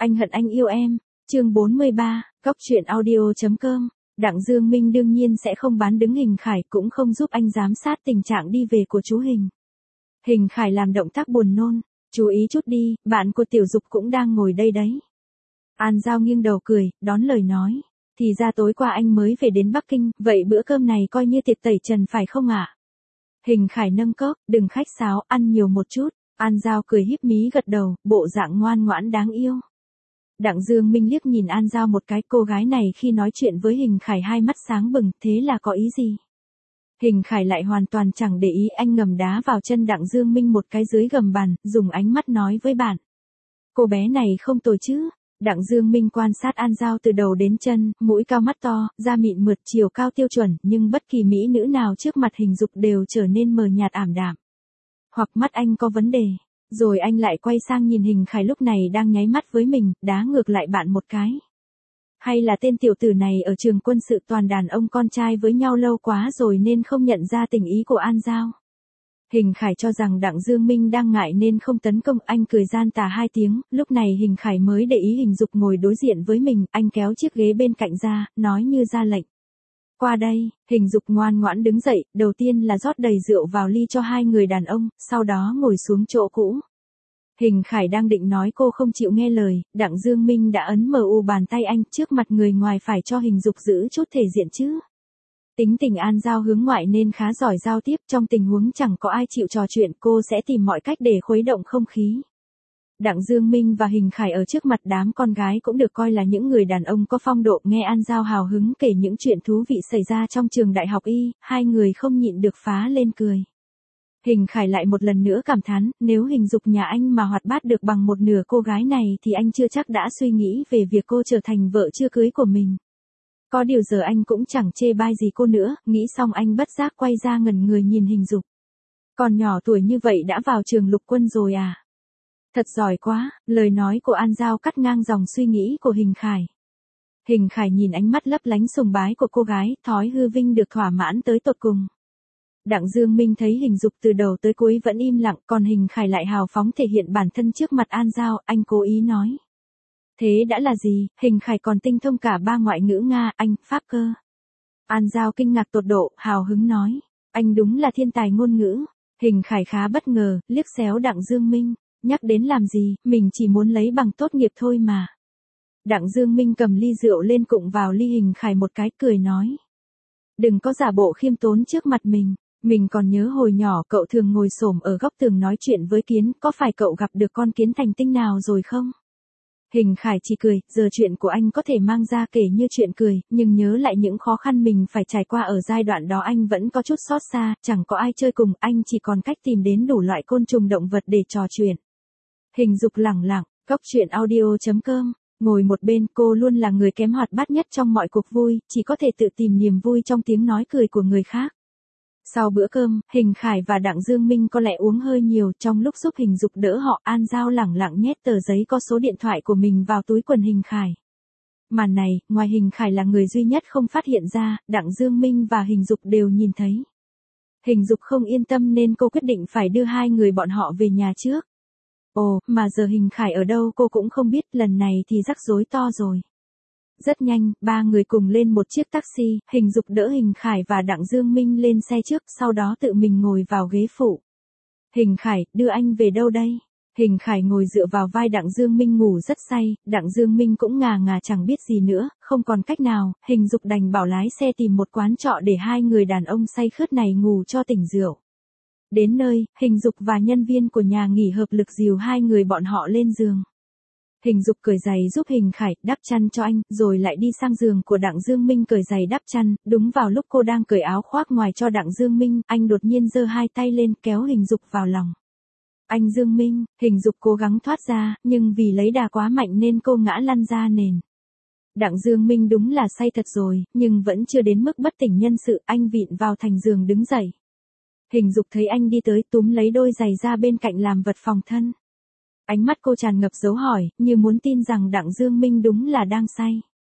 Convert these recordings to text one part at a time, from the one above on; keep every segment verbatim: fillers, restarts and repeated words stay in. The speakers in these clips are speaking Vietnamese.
Anh hận anh yêu em. Chương bốn mươi ba, Cóc truyện audio.com. Đặng Dương Minh đương nhiên sẽ không bán đứng Hình Khải, cũng không giúp anh giám sát tình trạng đi về của chú Hình. Hình Khải làm động tác buồn nôn, chú ý chút đi, bạn của Tiểu Dục cũng đang ngồi đây đấy. An Giao nghiêng đầu cười, đón lời nói. Thì ra tối qua anh mới về đến Bắc Kinh, vậy bữa cơm này coi như tiệc tẩy trần phải không ạ? Hình Khải nâng cốc, đừng khách sáo, ăn nhiều một chút. An Giao cười híp mí gật đầu, bộ dạng ngoan ngoãn đáng yêu. Đặng Dương Minh liếc nhìn An Giao một cái, cô gái này khi nói chuyện với Hình Khải hai mắt sáng bừng, thế là có ý gì? Hình Khải lại hoàn toàn chẳng để ý, anh ngầm đá vào chân Đặng Dương Minh một cái dưới gầm bàn, dùng ánh mắt nói với bạn. Cô bé này không tồi chứ? Đặng Dương Minh quan sát An Giao từ đầu đến chân, mũi cao mắt to, da mịn mượt, chiều cao tiêu chuẩn, nhưng bất kỳ mỹ nữ nào trước mặt Hình Dục đều trở nên mờ nhạt ảm đạm. Hoặc mắt anh có vấn đề. Rồi anh lại quay sang nhìn Hình Khải lúc này đang nháy mắt với mình, đá ngược lại bạn một cái. Hay là tên tiểu tử này ở trường quân sự toàn đàn ông con trai với nhau lâu quá rồi nên không nhận ra tình ý của An Giao. Hình Khải cho rằng Đặng Dương Minh đang ngại nên không tấn công, anh cười gian tà hai tiếng, lúc này Hình Khải mới để ý Hình Dục ngồi đối diện với mình, anh kéo chiếc ghế bên cạnh ra, nói như ra lệnh. Qua đây, Hình Dục ngoan ngoãn đứng dậy, đầu tiên là rót đầy rượu vào ly cho hai người đàn ông, sau đó ngồi xuống chỗ cũ. Hình Khải đang định nói cô không chịu nghe lời, Đặng Dương Minh đã ấn mờ u bàn tay anh, trước mặt người ngoài phải cho Hình Dục giữ chút thể diện chứ. Tính tình An Giao hướng ngoại nên khá giỏi giao tiếp, trong tình huống chẳng có ai chịu trò chuyện cô sẽ tìm mọi cách để khuấy động không khí. Đặng Dương Minh và Hình Khải ở trước mặt đám con gái cũng được coi là những người đàn ông có phong độ, nghe An Giao hào hứng kể những chuyện thú vị xảy ra trong trường đại học y, hai người không nhịn được phá lên cười. Hình Khải lại một lần nữa cảm thán, nếu Hình Dục nhà anh mà hoạt bát được bằng một nửa cô gái này thì anh chưa chắc đã suy nghĩ về việc cô trở thành vợ chưa cưới của mình. Có điều giờ anh cũng chẳng chê bai gì cô nữa, nghĩ xong anh bất giác quay ra ngẩn người nhìn Hình Dục. Còn nhỏ tuổi như vậy đã vào trường lục quân rồi à? Thật giỏi quá, lời nói của An Giao cắt ngang dòng suy nghĩ của Hình Khải. Hình Khải nhìn ánh mắt lấp lánh sùng bái của cô gái, thói hư vinh được thỏa mãn tới tột cùng. Đặng Dương Minh thấy Hình Dục từ đầu tới cuối vẫn im lặng, còn Hình Khải lại hào phóng thể hiện bản thân trước mặt An Giao, anh cố ý nói. Thế đã là gì? Hình Khải còn tinh thông cả ba ngoại ngữ Nga, Anh, Pháp cơ. An Giao kinh ngạc tột độ, hào hứng nói. Anh đúng là thiên tài ngôn ngữ. Hình Khải khá bất ngờ, liếc xéo Đặng Dương Minh. Nhắc đến làm gì, mình chỉ muốn lấy bằng tốt nghiệp thôi mà. Đặng Dương Minh cầm ly rượu lên cụng vào ly Hình Khải một cái, cười nói. Đừng có giả bộ khiêm tốn trước mặt mình. Mình còn nhớ hồi nhỏ cậu thường ngồi xổm ở góc tường nói chuyện với kiến, có phải cậu gặp được con kiến thành tinh nào rồi không? Hình Khải chỉ cười, giờ chuyện của anh có thể mang ra kể như chuyện cười, nhưng nhớ lại những khó khăn mình phải trải qua ở giai đoạn đó anh vẫn có chút xót xa, chẳng có ai chơi cùng, anh chỉ còn cách tìm đến đủ loại côn trùng động vật để trò chuyện. Hình Dục lẳng lặng, Cóc truyện audio.com, ngồi một bên, cô luôn là người kém hoạt bát nhất trong mọi cuộc vui, chỉ có thể tự tìm niềm vui trong tiếng nói cười của người khác. Sau bữa cơm, Hình Khải và Đặng Dương Minh có lẽ uống hơi nhiều, trong lúc giúp Hình Dục đỡ họ, An Giao lẳng lặng nhét tờ giấy có số điện thoại của mình vào túi quần Hình Khải. Màn này, ngoài Hình Khải là người duy nhất không phát hiện ra, Đặng Dương Minh và Hình Dục đều nhìn thấy. Hình Dục không yên tâm nên cô quyết định phải đưa hai người bọn họ về nhà trước. Ồ, mà giờ Hình Khải ở đâu cô cũng không biết, lần này thì rắc rối to rồi. Rất nhanh, ba người cùng lên một chiếc taxi, Hình Dục đỡ Hình Khải và Đặng Dương Minh lên xe trước, sau đó tự mình ngồi vào ghế phụ. Hình Khải, đưa anh về đâu đây? Hình Khải ngồi dựa vào vai Đặng Dương Minh ngủ rất say, Đặng Dương Minh cũng ngà ngà chẳng biết gì nữa, không còn cách nào, Hình Dục đành bảo lái xe tìm một quán trọ để hai người đàn ông say khướt này ngủ cho tỉnh rượu. Đến nơi, Hình Dục và nhân viên của nhà nghỉ hợp lực dìu hai người bọn họ lên giường. Hình Dục cởi giày giúp Hình Khải, đắp chăn cho anh, rồi lại đi sang giường của Đặng Dương Minh cởi giày đắp chăn, đúng vào lúc cô đang cởi áo khoác ngoài cho Đặng Dương Minh, anh đột nhiên giơ hai tay lên kéo Hình Dục vào lòng. Anh Dương Minh, Hình Dục cố gắng thoát ra, nhưng vì lấy đà quá mạnh nên cô ngã lăn ra nền. Đặng Dương Minh đúng là say thật rồi, nhưng vẫn chưa đến mức bất tỉnh nhân sự, anh vịn vào thành giường đứng dậy. Hình Dục thấy anh đi tới túm lấy đôi giày ra bên cạnh làm vật phòng thân. Ánh mắt cô tràn ngập dấu hỏi, như muốn tin rằng Đặng Dương Minh đúng là đang say.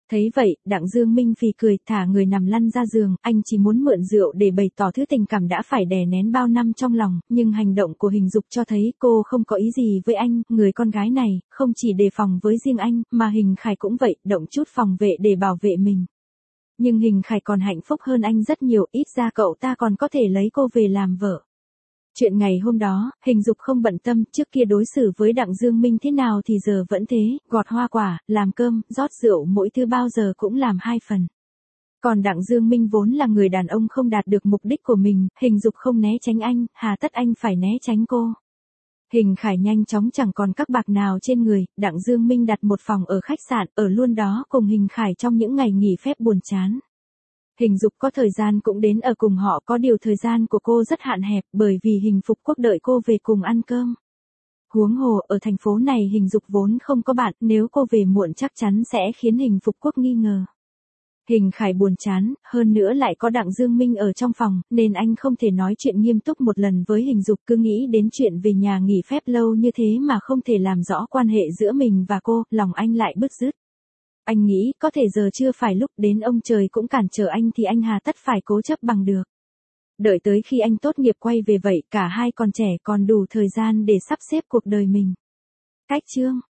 Thấy vậy, Đặng Dương Minh phì cười, thả người nằm lăn ra giường, anh chỉ muốn mượn rượu để bày tỏ thứ tình cảm đã phải đè nén bao năm trong lòng, nhưng hành động của Hình Dục cho thấy cô không có ý gì với anh, người con gái này, không chỉ đề phòng với riêng anh, mà Hình Khải cũng vậy, động chút phòng vệ để bảo vệ mình. Nhưng Hình Khải còn hạnh phúc hơn anh rất nhiều, ít ra cậu ta còn có thể lấy cô về làm vợ. Chuyện ngày hôm đó, Hình Dục không bận tâm, trước kia đối xử với Đặng Dương Minh thế nào thì giờ vẫn thế, gọt hoa quả, làm cơm, rót rượu mỗi thứ bao giờ cũng làm hai phần. Còn Đặng Dương Minh vốn là người đàn ông không đạt được mục đích của mình, Hình Dục không né tránh anh, hà tất anh phải né tránh cô. Hình Khải nhanh chóng chẳng còn các bạc nào trên người, Đặng Dương Minh đặt một phòng ở khách sạn, ở luôn đó cùng Hình Khải trong những ngày nghỉ phép buồn chán. Hình Dục có thời gian cũng đến ở cùng họ, có điều thời gian của cô rất hạn hẹp bởi vì Hình Phục Quốc đợi cô về cùng ăn cơm. Huống hồ ở thành phố này Hình Dục vốn không có bạn, nếu cô về muộn chắc chắn sẽ khiến Hình Phục Quốc nghi ngờ. Hình Khải buồn chán, hơn nữa lại có Đặng Dương Minh ở trong phòng, nên anh không thể nói chuyện nghiêm túc một lần với Hình Dục, cứ nghĩ đến chuyện về nhà nghỉ phép lâu như thế mà không thể làm rõ quan hệ giữa mình và cô, lòng anh lại bứt rứt. Anh nghĩ, có thể giờ chưa phải lúc, đến ông trời cũng cản trở anh thì anh hà tất phải cố chấp bằng được. Đợi tới khi anh tốt nghiệp quay về vậy, cả hai còn trẻ còn đủ thời gian để sắp xếp cuộc đời mình. Cách chương